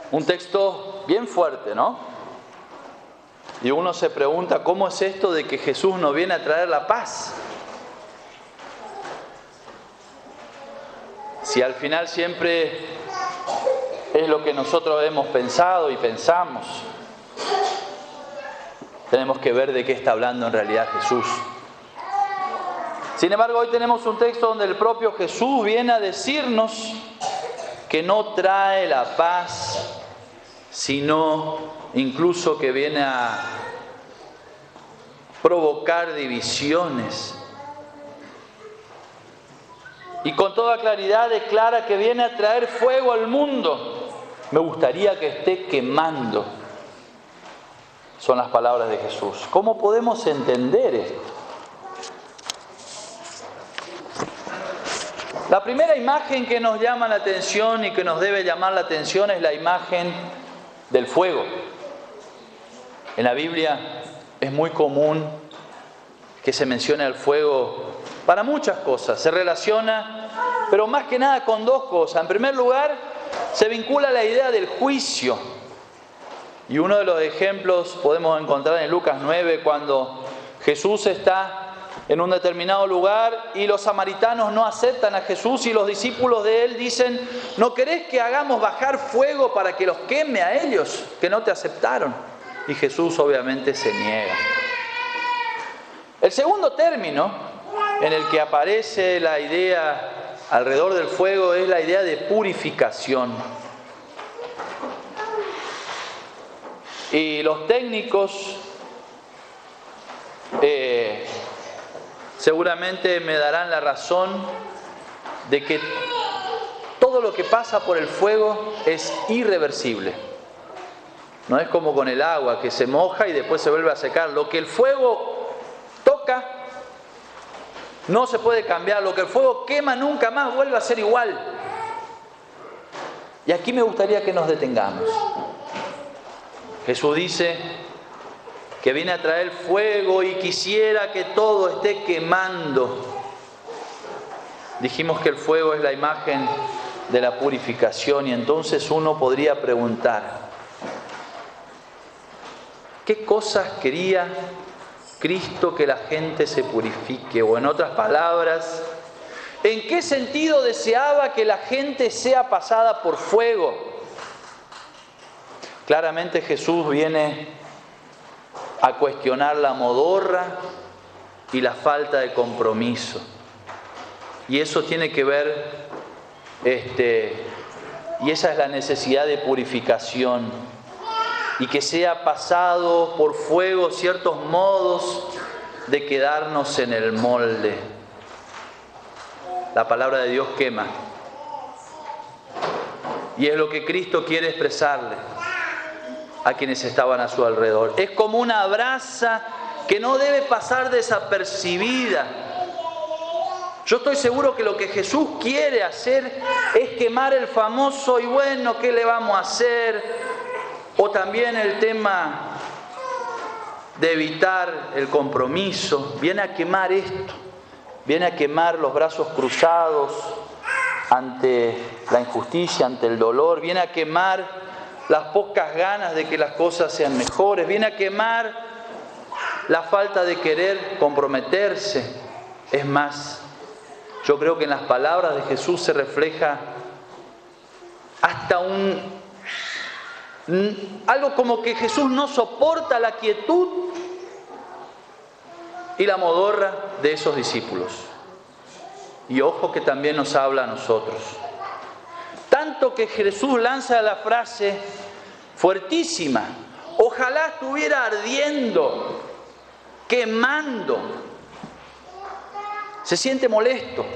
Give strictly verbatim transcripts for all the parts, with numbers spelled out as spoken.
Un texto bien fuerte, ¿no? Y uno se pregunta, ¿cómo es esto de que Jesús nos viene a traer la paz? Si al final siempre es lo que nosotros hemos pensado y pensamos, tenemos que ver de qué está hablando en realidad Jesús. Sin embargo, hoy tenemos un texto donde el propio Jesús viene a decirnos que no trae la paz, sino incluso que viene a provocar divisiones. Y con toda claridad declara que viene a traer fuego al mundo. Me gustaría que esté quemando. Son las palabras de Jesús. ¿Cómo podemos entender esto? La primera imagen que nos llama la atención y que nos debe llamar la atención es la imagen del fuego. En la Biblia es muy común que se mencione el fuego para muchas cosas. Se relaciona, pero más que nada con dos cosas. En primer lugar, se vincula la idea del juicio. Y uno de los ejemplos podemos encontrar en Lucas nueve, cuando Jesús está en un determinado lugar y los samaritanos no aceptan a Jesús y los discípulos de él dicen: ¿no querés que hagamos bajar fuego para que los queme a ellos que no te aceptaron? Y Jesús obviamente se niega. El segundo término en el que aparece la idea alrededor del fuego es la idea de purificación. Y los técnicos eh, seguramente me darán la razón de que todo lo que pasa por el fuego es irreversible. No es como con el agua que se moja y después se vuelve a secar. Lo que el fuego toca no se puede cambiar. Lo que el fuego quema nunca más vuelve a ser igual. Y aquí me gustaría que nos detengamos. Jesús dice que viene a traer fuego y quisiera que todo esté quemando. Dijimos que el fuego es la imagen de la purificación y entonces uno podría preguntar: ¿qué cosas quería Cristo que la gente se purifique? O en otras palabras, ¿en qué sentido deseaba que la gente sea pasada por fuego? Claramente Jesús viene a cuestionar la modorra y la falta de compromiso. Y eso tiene que ver, este, y esa es la necesidad de purificación. Y que sea pasado por fuego ciertos modos de quedarnos en el molde. La palabra de Dios quema. Y es lo que Cristo quiere expresarle a quienes estaban a su alrededor. Es como una brasa que no debe pasar desapercibida. Yo estoy seguro que lo que Jesús quiere hacer es quemar el famoso "y bueno, ¿qué le vamos a hacer?" O también el tema de evitar el compromiso. Viene a quemar esto. Viene a quemar los brazos cruzados ante la injusticia, ante el dolor. Viene a quemar las pocas ganas de que las cosas sean mejores. Viene a quemar la falta de querer comprometerse. Es más, yo creo que en las palabras de Jesús se refleja hasta un... algo como que Jesús no soporta la quietud y la modorra de esos discípulos. Y ojo que también nos habla a nosotros. Tanto que Jesús lanza la frase fuertísima: ojalá estuviera ardiendo, quemando. Se siente molesto,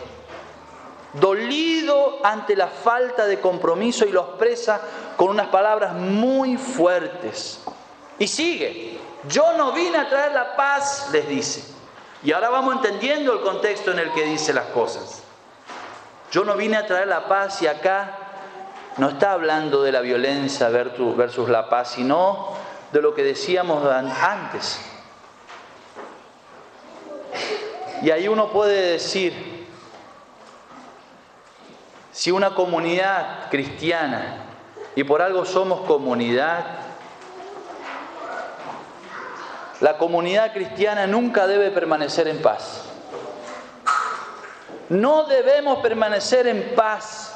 dolido ante la falta de compromiso y lo expresa con unas palabras muy fuertes. Y sigue: yo no vine a traer la paz, les dice. Y ahora vamos entendiendo el contexto en el que dice las cosas. Yo no vine a traer la paz, y acá no está hablando de la violencia versus la paz, sino de lo que decíamos antes. Y ahí uno puede decir, si una comunidad cristiana y por algo somos comunidad. La comunidad cristiana nunca debe permanecer en paz. No debemos permanecer en paz.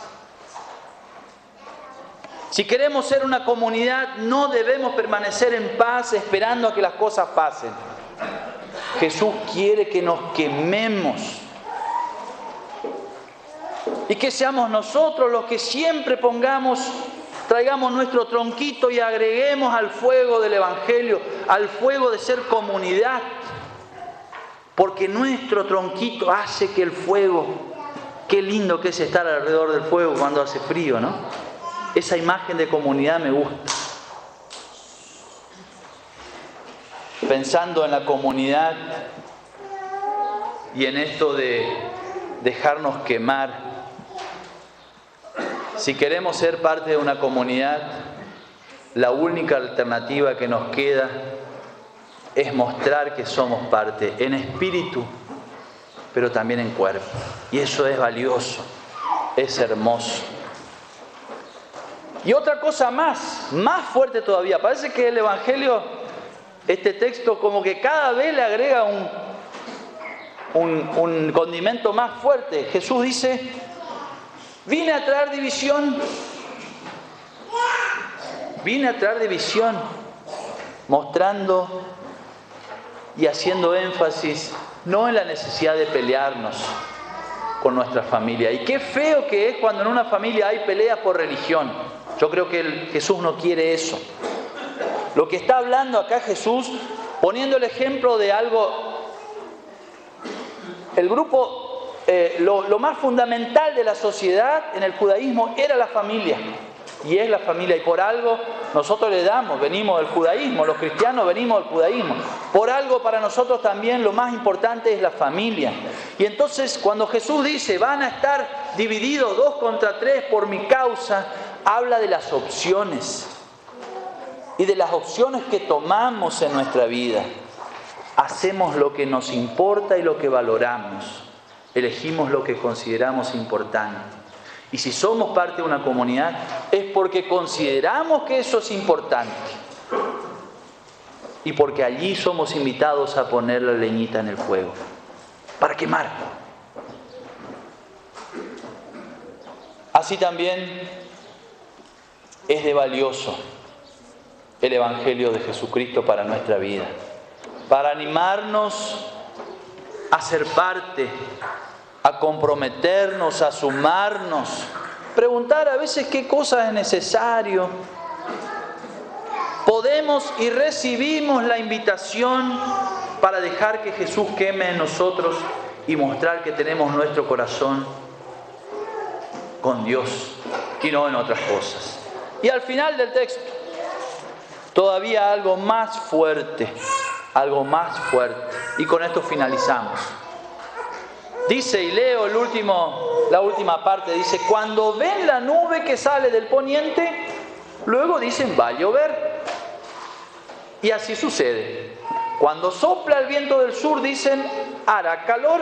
Si queremos ser una comunidad, no debemos permanecer en paz esperando a que las cosas pasen. Jesús quiere que nos quememos y que seamos nosotros los que siempre pongamos, traigamos nuestro tronquito y agreguemos al fuego del Evangelio, al fuego de ser comunidad, porque nuestro tronquito hace que el fuego, qué lindo que es estar alrededor del fuego cuando hace frío, ¿no? Esa imagen de comunidad me gusta. Pensando en la comunidad y en esto de dejarnos quemar. Si queremos ser parte de una comunidad, la única alternativa que nos queda es mostrar que somos parte, en espíritu, pero también en cuerpo. Y eso es valioso, es hermoso. Y otra cosa más, más fuerte todavía, parece que el Evangelio, este texto como que cada vez le agrega un, un, un condimento más fuerte. Jesús dice, vine a traer división, vine a traer división, mostrando y haciendo énfasis no en la necesidad de pelearnos con nuestra familia. Y qué feo que es cuando en una familia hay peleas por religión. Yo creo que el, Jesús no quiere eso. Lo que está hablando acá Jesús, poniendo el ejemplo de algo, el grupo, eh, lo, lo más fundamental de la sociedad en el judaísmo era la familia. Y es la familia. Y por algo nosotros le damos, venimos del judaísmo, los cristianos venimos del judaísmo. Por algo para nosotros también lo más importante es la familia. Y entonces cuando Jesús dice, van a estar divididos dos contra tres por mi causa, habla de las opciones. Y de las opciones que tomamos en nuestra vida. Hacemos lo que nos importa y lo que valoramos. Elegimos lo que consideramos importante. Y si somos parte de una comunidad, es porque consideramos que eso es importante. Y porque allí somos invitados a poner la leñita en el fuego. Para quemar. Así también es de valioso el Evangelio de Jesucristo para nuestra vida, para animarnos a ser parte, a comprometernos, a sumarnos, preguntar a veces qué cosa es necesario. Podemos y recibimos la invitación para dejar que Jesús queme en nosotros y mostrar que tenemos nuestro corazón con Dios y no en otras cosas. Y al final del texto, todavía algo más fuerte, algo más fuerte. Y con esto finalizamos. Dice, y leo el último, la última parte, dice, cuando ven la nube que sale del poniente, luego dicen, va a llover. Y así sucede. Cuando sopla el viento del sur, dicen, hará calor.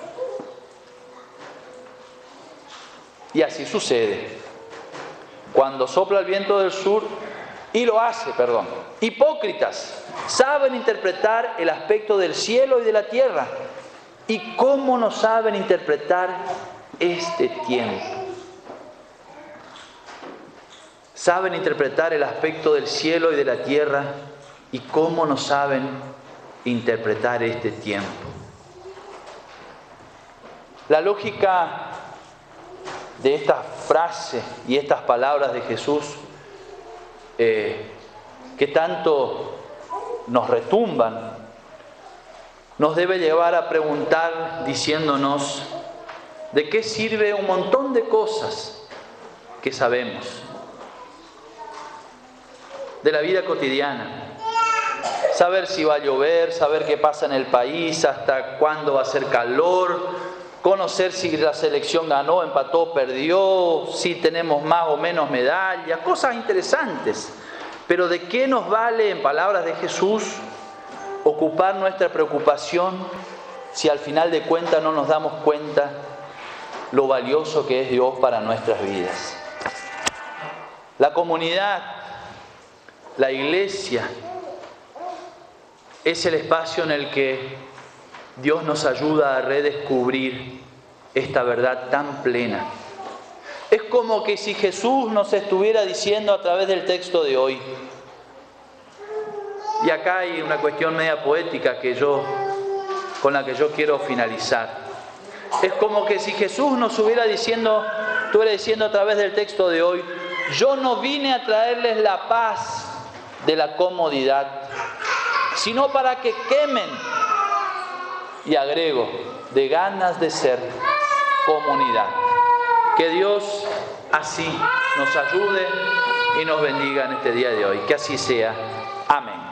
Y así sucede. Cuando sopla el viento del sur, y lo hace, perdón. Hipócritas, saben interpretar el aspecto del cielo y de la tierra. ¿Y cómo no saben interpretar este tiempo? Saben interpretar el aspecto del cielo y de la tierra. ¿Y cómo no saben interpretar este tiempo? La lógica de esta frase y estas palabras de Jesús eh, que tanto nos retumban, nos debe llevar a preguntar diciéndonos de qué sirve un montón de cosas que sabemos de la vida cotidiana. Saber si va a llover, saber qué pasa en el país, hasta cuándo va a hacer calor, conocer si la selección ganó, empató, perdió, si tenemos más o menos medallas, cosas interesantes. Pero ¿de qué nos vale, en palabras de Jesús, ocupar nuestra preocupación si al final de cuentas no nos damos cuenta lo valioso que es Dios para nuestras vidas? La comunidad, la iglesia, es el espacio en el que Dios nos ayuda a redescubrir esta verdad tan plena. Es como que si Jesús nos estuviera diciendo a través del texto de hoy, y acá hay una cuestión media poética que yo, con la que yo quiero finalizar. Es como que si Jesús nos hubiera diciendo, estuviera diciendo a través del texto de hoy, yo no vine a traerles la paz de la comodidad, sino para que quemen, y agrego, de ganas de ser comunidad. Que Dios así nos ayude y nos bendiga en este día de hoy. Que así sea. Amén.